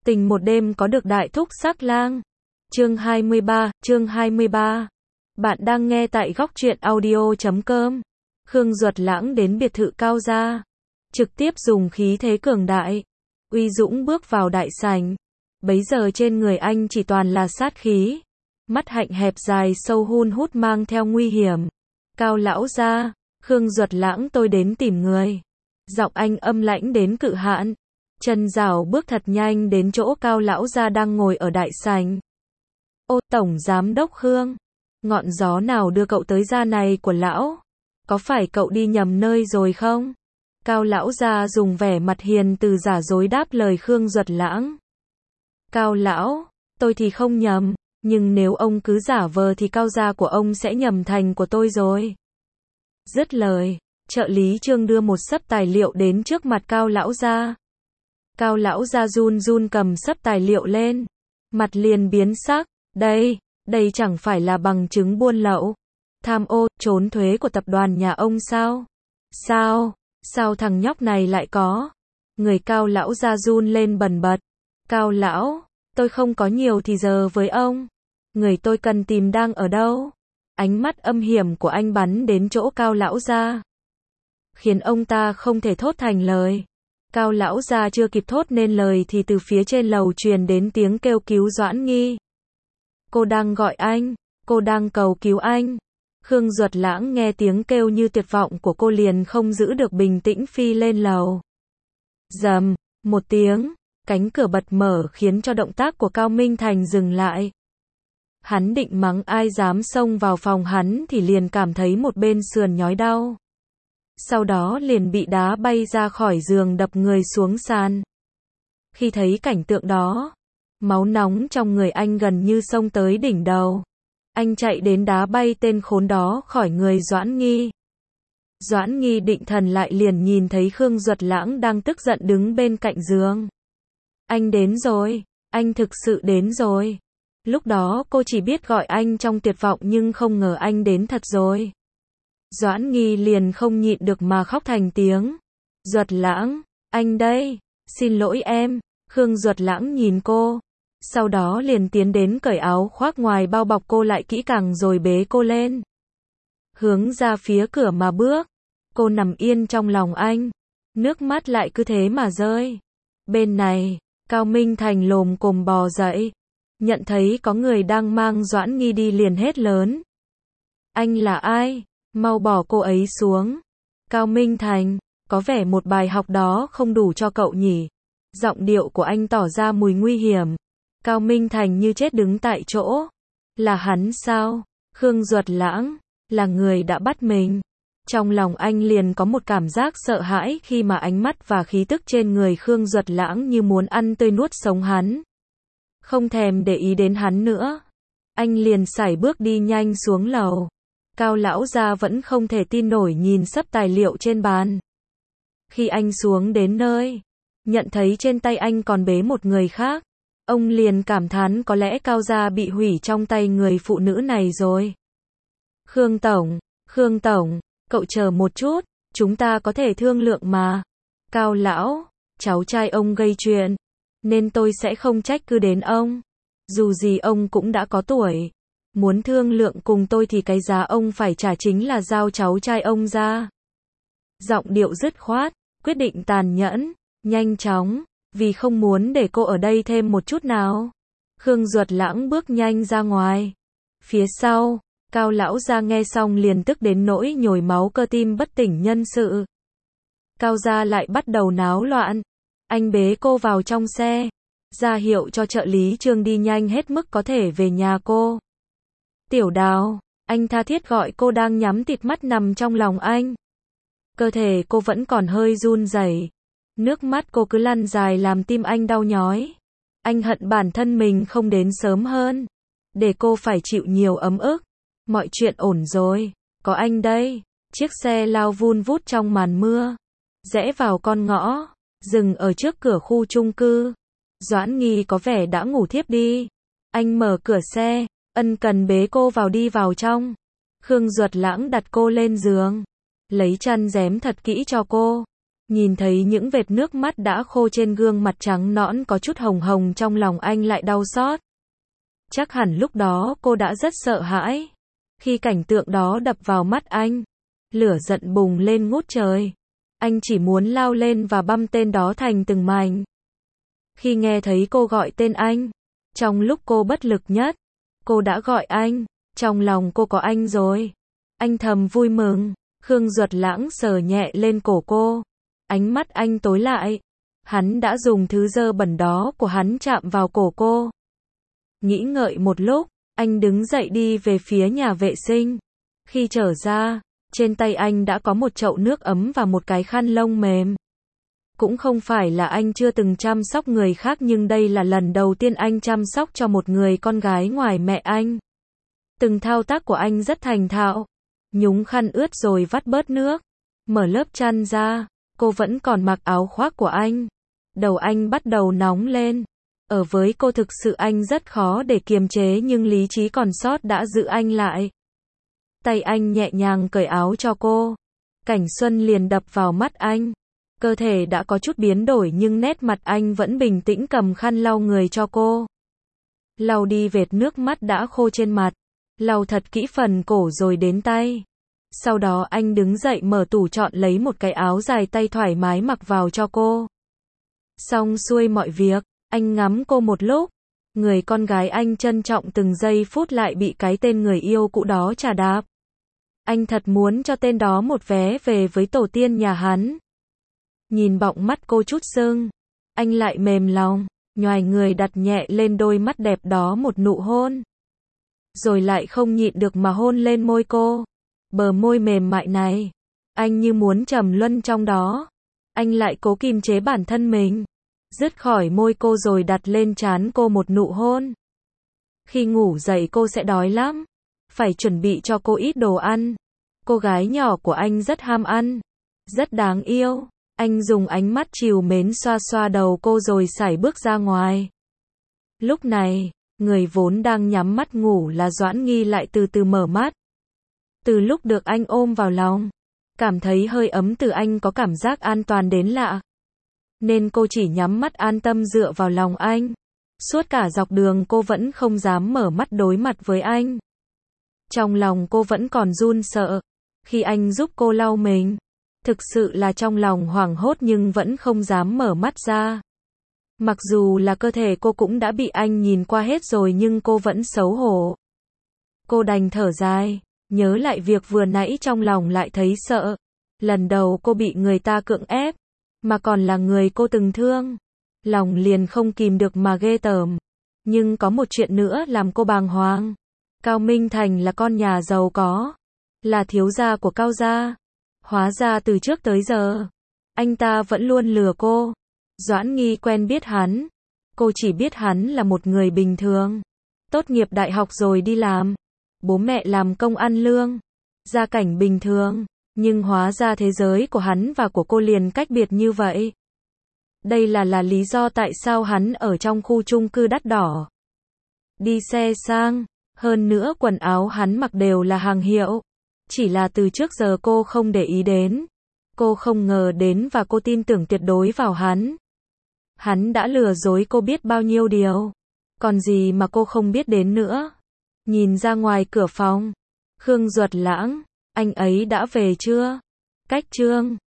Tình một đêm có được đại thúc sắc lang. Chương 23. Bạn đang nghe tại góc truyện audio.com. Khương Duật Lãng đến biệt thự Cao gia, trực tiếp dùng khí thế cường đại, uy dũng bước vào đại sảnh. Bấy giờ trên người anh chỉ toàn là sát khí, mắt hạnh hẹp dài sâu hun hút mang theo nguy hiểm. Cao lão gia, Khương Duật Lãng tôi đến tìm người. Giọng anh âm lãnh đến cự hãn. Chân rảo bước thật nhanh đến chỗ Cao lão gia đang ngồi ở đại sảnh. Ô, tổng giám đốc Khương, ngọn gió nào đưa cậu tới gia này của lão? Có phải cậu đi nhầm nơi rồi không? Cao lão gia dùng vẻ mặt hiền từ giả dối đáp lời Khương Duật Lãng. Cao lão, tôi thì không nhầm, nhưng nếu ông cứ giả vờ thì Cao gia của ông sẽ nhầm thành của tôi rồi. Dứt lời, trợ lý Trương đưa một xấp tài liệu đến trước mặt Cao lão gia. Cao lão gia run run cầm xấp tài liệu lên, mặt liền biến sắc. Đây chẳng phải là bằng chứng buôn lậu, tham ô, trốn thuế của tập đoàn nhà ông sao? Sao thằng nhóc này lại có? Người Cao lão gia run lên bần bật. Cao lão, tôi không có nhiều thì giờ với ông. Người tôi cần tìm đang ở đâu? Ánh mắt âm hiểm của anh bắn đến chỗ Cao lão gia, khiến ông ta không thể thốt thành lời. Cao lão gia chưa kịp thốt nên lời thì từ phía trên lầu truyền đến tiếng kêu cứu Doãn Nghi. Cô đang gọi anh, cô đang cầu cứu anh. Khương Duật Lãng nghe tiếng kêu như tuyệt vọng của cô liền không giữ được bình tĩnh phi lên lầu. Rầm, một tiếng, cánh cửa bật mở khiến cho động tác của Cao Minh Thành dừng lại. Hắn định mắng ai dám xông vào phòng hắn thì liền cảm thấy một bên sườn nhói đau. Sau đó liền bị đá bay ra khỏi giường đập người xuống sàn. Khi thấy cảnh tượng đó, máu nóng trong người anh gần như xông tới đỉnh đầu. Anh chạy đến đá bay tên khốn đó khỏi người Doãn Nghi. Doãn Nghi định thần lại liền nhìn thấy Khương Duật Lãng đang tức giận đứng bên cạnh giường. Anh đến rồi, anh thực sự đến rồi. Lúc đó cô chỉ biết gọi anh trong tuyệt vọng nhưng không ngờ anh đến thật rồi. Doãn Nghi liền không nhịn được mà khóc thành tiếng. Duật Lãng, anh đây, xin lỗi em. Khương Duật Lãng nhìn cô, sau đó liền tiến đến cởi áo khoác ngoài bao bọc cô lại kỹ càng rồi bế cô lên. Hướng ra phía cửa mà bước, cô nằm yên trong lòng anh, nước mắt lại cứ thế mà rơi. Bên này, Cao Minh Thành lồm cồm bò dậy, nhận thấy có người đang mang Doãn Nghi đi liền hét lớn. Anh là ai? Mau bỏ cô ấy xuống. Cao Minh Thành, có vẻ một bài học đó không đủ cho cậu nhỉ? Giọng điệu của anh tỏ ra mùi nguy hiểm. Cao Minh Thành như chết đứng tại chỗ. Là hắn sao? Khương Duật Lãng, là người đã bắt mình. Trong lòng anh liền có một cảm giác sợ hãi khi mà ánh mắt và khí tức trên người Khương Duật Lãng như muốn ăn tươi nuốt sống hắn. Không thèm để ý đến hắn nữa, anh liền sải bước đi nhanh xuống lầu. Cao lão gia vẫn không thể tin nổi nhìn xấp tài liệu trên bàn. Khi anh xuống đến nơi, nhận thấy trên tay anh còn bế một người khác, ông liền cảm thán có lẽ Cao gia bị hủy trong tay người phụ nữ này rồi. Khương Tổng, cậu chờ một chút, chúng ta có thể thương lượng mà. Cao lão, cháu trai ông gây chuyện, nên tôi sẽ không trách cứ đến ông. Dù gì ông cũng đã có tuổi. Muốn thương lượng cùng tôi thì cái giá ông phải trả chính là giao cháu trai ông ra. Giọng điệu dứt khoát, quyết định tàn nhẫn, nhanh chóng, vì không muốn để cô ở đây thêm một chút nào. Khương Duật Lãng bước nhanh ra ngoài. Phía sau, Cao lão gia nghe xong liền tức đến nỗi nhồi máu cơ tim bất tỉnh nhân sự. Cao gia lại bắt đầu náo loạn. Anh bế cô vào trong xe, ra hiệu cho trợ lý Trương đi nhanh hết mức có thể về nhà cô. Tiểu Đào, anh tha thiết gọi cô đang nhắm tịt mắt nằm trong lòng anh. Cơ thể cô vẫn còn hơi run rẩy. Nước mắt cô cứ lăn dài làm tim anh đau nhói. Anh hận bản thân mình không đến sớm hơn, để cô phải chịu nhiều ấm ức. Mọi chuyện ổn rồi, có anh đây. Chiếc xe lao vun vút trong màn mưa, rẽ vào con ngõ, dừng ở trước cửa khu chung cư. Doãn Nghi có vẻ đã ngủ thiếp đi. Anh mở cửa xe, ân cần bế cô đi vào trong. Khương Duật Lãng đặt cô lên giường, lấy chăn rém thật kỹ cho cô. Nhìn thấy những vệt nước mắt đã khô trên gương mặt trắng nõn có chút hồng hồng, trong lòng anh lại đau xót. Chắc hẳn lúc đó cô đã rất sợ hãi. Khi cảnh tượng đó đập vào mắt anh, lửa giận bùng lên ngút trời. Anh chỉ muốn lao lên và băm tên đó thành từng mảnh. Khi nghe thấy cô gọi tên anh, trong lúc cô bất lực nhất, cô đã gọi anh, trong lòng cô có anh rồi. Anh thầm vui mừng. Khương Duật Lãng sờ nhẹ lên cổ cô. Ánh mắt anh tối lại. Hắn đã dùng thứ dơ bẩn đó của hắn chạm vào cổ cô. Nghĩ ngợi một lúc, anh đứng dậy đi về phía nhà vệ sinh. Khi trở ra, trên tay anh đã có một chậu nước ấm và một cái khăn lông mềm. Cũng không phải là anh chưa từng chăm sóc người khác, nhưng đây là lần đầu tiên anh chăm sóc cho một người con gái ngoài mẹ anh. Từng thao tác của anh rất thành thạo. Nhúng khăn ướt rồi vắt bớt nước. Mở lớp chăn ra, cô vẫn còn mặc áo khoác của anh. Đầu anh bắt đầu nóng lên. Ở với cô thực sự anh rất khó để kiềm chế, nhưng lý trí còn sót đã giữ anh lại. Tay anh nhẹ nhàng cởi áo cho cô. Cảnh xuân liền đập vào mắt anh. Cơ thể đã có chút biến đổi nhưng nét mặt anh vẫn bình tĩnh, cầm khăn lau người cho cô. Lau đi vệt nước mắt đã khô trên mặt. Lau thật kỹ phần cổ rồi đến tay. Sau đó anh đứng dậy mở tủ chọn lấy một cái áo dài tay thoải mái mặc vào cho cô. Xong xuôi mọi việc, anh ngắm cô một lúc. Người con gái anh trân trọng từng giây phút lại bị cái tên người yêu cũ đó chà đạp. Anh thật muốn cho tên đó một vé về với tổ tiên nhà hắn. Nhìn bọng mắt cô chút sưng, anh lại mềm lòng, nhoài người đặt nhẹ lên đôi mắt đẹp đó một nụ hôn. Rồi lại không nhịn được mà hôn lên môi cô. Bờ môi mềm mại này, anh như muốn trầm luân trong đó. Anh lại cố kiềm chế bản thân mình, dứt khỏi môi cô rồi đặt lên trán cô một nụ hôn. Khi ngủ dậy cô sẽ đói lắm, phải chuẩn bị cho cô ít đồ ăn. Cô gái nhỏ của anh rất ham ăn, rất đáng yêu. Anh dùng ánh mắt trìu mến xoa xoa đầu cô rồi sải bước ra ngoài. Lúc này, người vốn đang nhắm mắt ngủ là Doãn Nghi lại từ từ mở mắt. Từ lúc được anh ôm vào lòng, cảm thấy hơi ấm từ anh có cảm giác an toàn đến lạ. Nên cô chỉ nhắm mắt an tâm dựa vào lòng anh. Suốt cả dọc đường cô vẫn không dám mở mắt đối mặt với anh. Trong lòng cô vẫn còn run sợ. Khi anh giúp cô lau mình, thực sự là trong lòng hoảng hốt nhưng vẫn không dám mở mắt ra. Mặc dù là cơ thể cô cũng đã bị anh nhìn qua hết rồi nhưng cô vẫn xấu hổ. Cô đành thở dài, nhớ lại việc vừa nãy trong lòng lại thấy sợ. Lần đầu cô bị người ta cưỡng ép, mà còn là người cô từng thương. Lòng liền không kìm được mà ghê tởm. Nhưng có một chuyện nữa làm cô bàng hoàng. Cao Minh Thành là con nhà giàu có, là thiếu gia của Cao gia. Hóa ra từ trước tới giờ, anh ta vẫn luôn lừa cô. Doãn Nghi quen biết hắn. Cô chỉ biết hắn là một người bình thường. Tốt nghiệp đại học rồi đi làm. Bố mẹ làm công ăn lương. Gia cảnh bình thường. Nhưng hóa ra thế giới của hắn và của cô liền cách biệt như vậy. Đây là lý do tại sao hắn ở trong khu chung cư đắt đỏ. Đi xe sang. Hơn nữa quần áo hắn mặc đều là hàng hiệu. Chỉ là từ trước giờ cô không để ý đến. Cô không ngờ đến và cô tin tưởng tuyệt đối vào hắn. Hắn đã lừa dối cô biết bao nhiêu điều. Còn gì mà cô không biết đến nữa. Nhìn ra ngoài cửa phòng. Khương Duật Lãng, anh ấy đã về chưa? Cách chương